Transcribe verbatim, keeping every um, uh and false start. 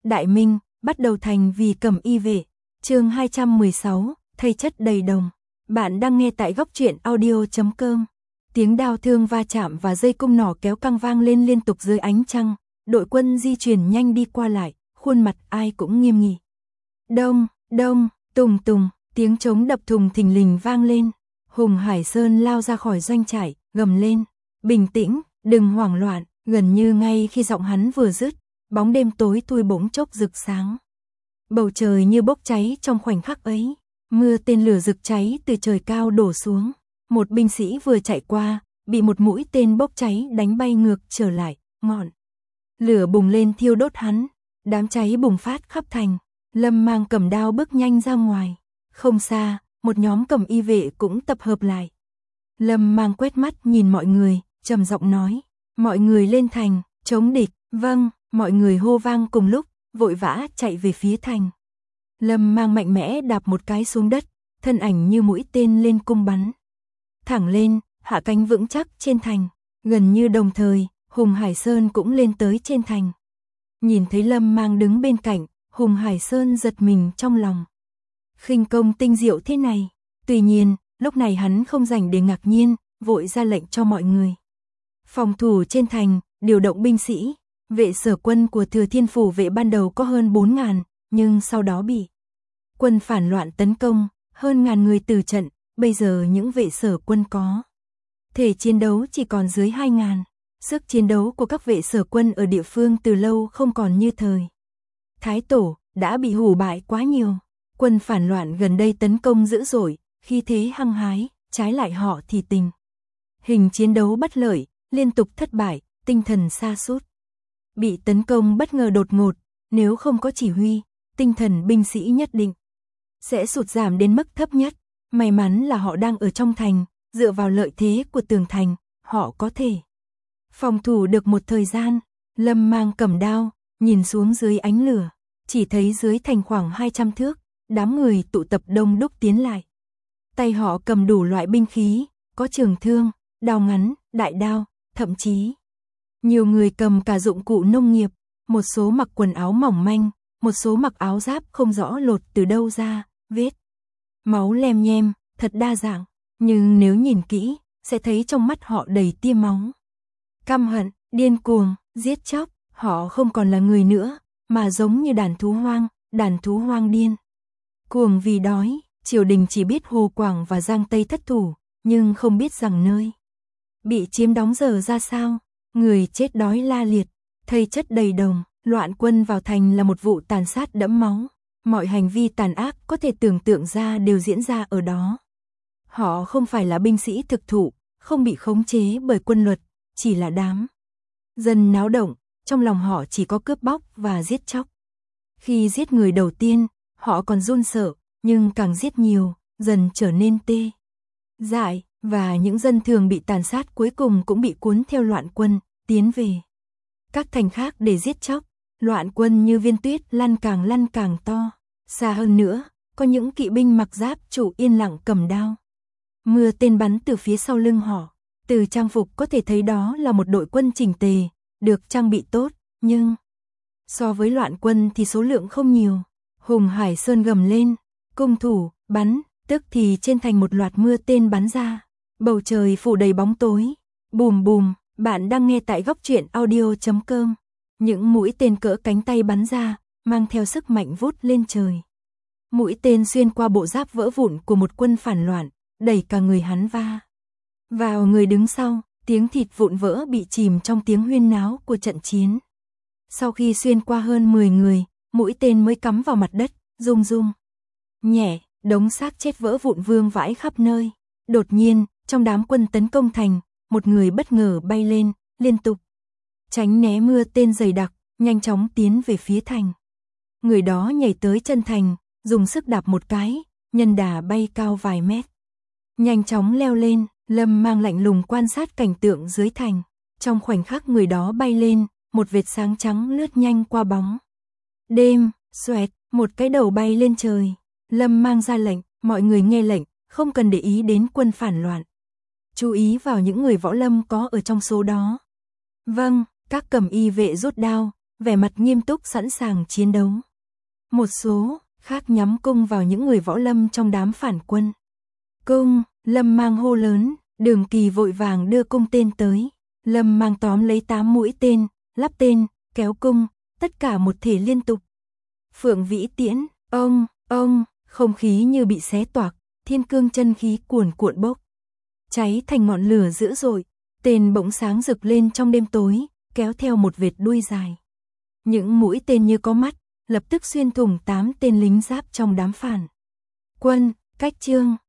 Đại Minh, bắt đầu thành vì Cẩm Y vệ. Chương hai trăm mười sáu, thây chất đầy đồng. Bạn đang nghe tại góc truyện audio chấm com. Tiếng đao thương va chạm và dây cung nỏ kéo căng vang lên liên tục dưới ánh trăng. Đội quân di chuyển nhanh đi qua lại, khuôn mặt ai cũng nghiêm nghị. Đông, đông, tùng tùng, tiếng trống đập thùng thình lình vang lên. Hùng Hải Sơn lao ra khỏi doanh trại, gầm lên. Bình tĩnh, đừng hoảng loạn. Gần như ngay khi giọng hắn vừa dứt, bóng đêm tối thui bỗng chốc rực sáng. Bầu trời như bốc cháy trong khoảnh khắc ấy. Mưa tên lửa rực cháy từ trời cao đổ xuống. Một binh sĩ vừa chạy qua, bị một mũi tên bốc cháy đánh bay ngược trở lại, ngọn lửa bùng lên thiêu đốt hắn. Đám cháy bùng phát khắp thành. Lâm Mang cầm đao bước nhanh ra ngoài. Không xa, một nhóm Cẩm Y vệ cũng tập hợp lại. Lâm Mang quét mắt nhìn mọi người, trầm giọng nói: mọi người lên thành, chống địch. Vâng, mọi người hô vang cùng lúc, vội vã chạy về phía thành. Lâm Mang mạnh mẽ đạp một cái xuống đất, thân ảnh như mũi tên lên cung bắn thẳng lên, hạ cánh vững chắc trên thành. Gần như đồng thời, Hùng Hải Sơn cũng lên tới trên thành. Nhìn thấy Lâm Mang đứng bên cạnh, Hùng Hải Sơn giật mình trong lòng. Khinh công tinh diệu thế này. Tuy nhiên, lúc này hắn không dành để ngạc nhiên, vội ra lệnh cho mọi người phòng thủ trên thành, điều động binh sĩ. Vệ sở quân của Thừa Thiên Phủ vệ ban đầu có hơn bốn ngàn, nhưng sau đó bị quân phản loạn tấn công, hơn ngàn người từ trận. Bây giờ những vệ sở quân có thể chiến đấu chỉ còn dưới hai ngàn. Sức chiến đấu của các vệ sở quân ở địa phương từ lâu không còn như thời Thái Tổ, đã bị hủ bại quá nhiều. Quân phản loạn gần đây tấn công dữ dội, khi thế hăng hái, trái lại họ thì tình hình chiến đấu bất lợi, liên tục thất bại, tinh thần sa sút. Bị tấn công bất ngờ đột ngột, nếu không có chỉ huy, tinh thần binh sĩ nhất định sẽ sụt giảm đến mức thấp nhất. May mắn là họ đang ở trong thành, dựa vào lợi thế của tường thành, họ có thể phòng thủ được một thời gian. Lâm Mang cầm đao, nhìn xuống dưới ánh lửa, chỉ thấy dưới thành khoảng hai trăm thước, đám người tụ tập đông đúc tiến lại. Tay họ cầm đủ loại binh khí, có trường thương, đao ngắn, đại đao, thậm chí nhiều người cầm cả dụng cụ nông nghiệp, một số mặc quần áo mỏng manh, một số mặc áo giáp không rõ lột từ đâu ra, vết máu lem nhem, thật đa dạng, nhưng nếu nhìn kỹ, sẽ thấy trong mắt họ đầy tia máu. Căm hận, điên cuồng, giết chóc, họ không còn là người nữa, mà giống như đàn thú hoang, đàn thú hoang điên cuồng vì đói. Triều đình chỉ biết Hồ Quảng và Giang Tây thất thủ, nhưng không biết rằng nơi bị chiếm đóng giờ ra sao. Người chết đói la liệt, thây chất đầy đồng. Loạn quân vào thành là một vụ tàn sát đẫm máu. Mọi hành vi tàn ác có thể tưởng tượng ra đều diễn ra ở đó. Họ không phải là binh sĩ thực thụ, không bị khống chế bởi quân luật, chỉ là đám dân náo động, trong lòng họ chỉ có cướp bóc và giết chóc. Khi giết người đầu tiên, họ còn run sợ, nhưng càng giết nhiều, dần trở nên tê dại, và những dân thường bị tàn sát cuối cùng cũng bị cuốn theo loạn quân, tiến về các thành khác để giết chóc. Loạn quân như viên tuyết lăn càng lăn càng to. Xa hơn nữa, có những kỵ binh mặc giáp trụ yên lặng cầm đao. Mưa tên bắn từ phía sau lưng họ. Từ trang phục có thể thấy đó là một đội quân chỉnh tề, được trang bị tốt, nhưng so với loạn quân thì số lượng không nhiều. Hùng Hải Sơn gầm lên, cung thủ, bắn, tức thì trên thành một loạt mưa tên bắn ra. Bầu trời phủ đầy bóng tối. Bùm bùm, bạn đang nghe tại góc truyện audio chấm com. Những mũi tên cỡ cánh tay bắn ra, mang theo sức mạnh vút lên trời. Mũi tên xuyên qua bộ giáp vỡ vụn của một quân phản loạn, đẩy cả người hắn va vào người đứng sau. Tiếng thịt vụn vỡ bị chìm trong tiếng huyên náo của trận chiến. Sau khi xuyên qua hơn mười người, mũi tên mới cắm vào mặt đất, rung rung nhẹ, đống xác chết vỡ vụn vương vãi khắp nơi. Đột nhiên, trong đám quân tấn công thành, một người bất ngờ bay lên, liên tục tránh né mưa tên dày đặc, nhanh chóng tiến về phía thành. Người đó nhảy tới chân thành, dùng sức đạp một cái, nhân đà bay cao vài mét. Nhanh chóng leo lên. Lâm Mang lạnh lùng quan sát cảnh tượng dưới thành. Trong khoảnh khắc người đó bay lên, một vệt sáng trắng lướt nhanh qua bóng đêm. Xoẹt, một cái đầu bay lên trời. Lâm Mang ra lệnh, mọi người nghe lệnh, không cần để ý đến quân phản loạn. Chú ý vào những người võ lâm có ở trong số đó. Vâng. Các Cẩm Y vệ rút đao, vẻ mặt nghiêm túc sẵn sàng chiến đấu. Một số khác nhắm cung vào những người võ lâm trong đám phản quân. Cung, Lâm Mang hô lớn, Đường Kỳ vội vàng đưa cung tên tới. Lâm Mang tóm lấy tám mũi tên, lắp tên, kéo cung, tất cả một thể liên tục. Phượng Vĩ Tiễn, ông, ông, không khí như bị xé toạc, thiên cương chân khí cuồn cuộn bốc cháy thành ngọn lửa dữ dội, tên bỗng sáng rực lên trong đêm tối, kéo theo một vệt đuôi dài. Những mũi tên như có mắt, lập tức xuyên thủng tám tên lính giáp trong đám phản quân. Cách Trương,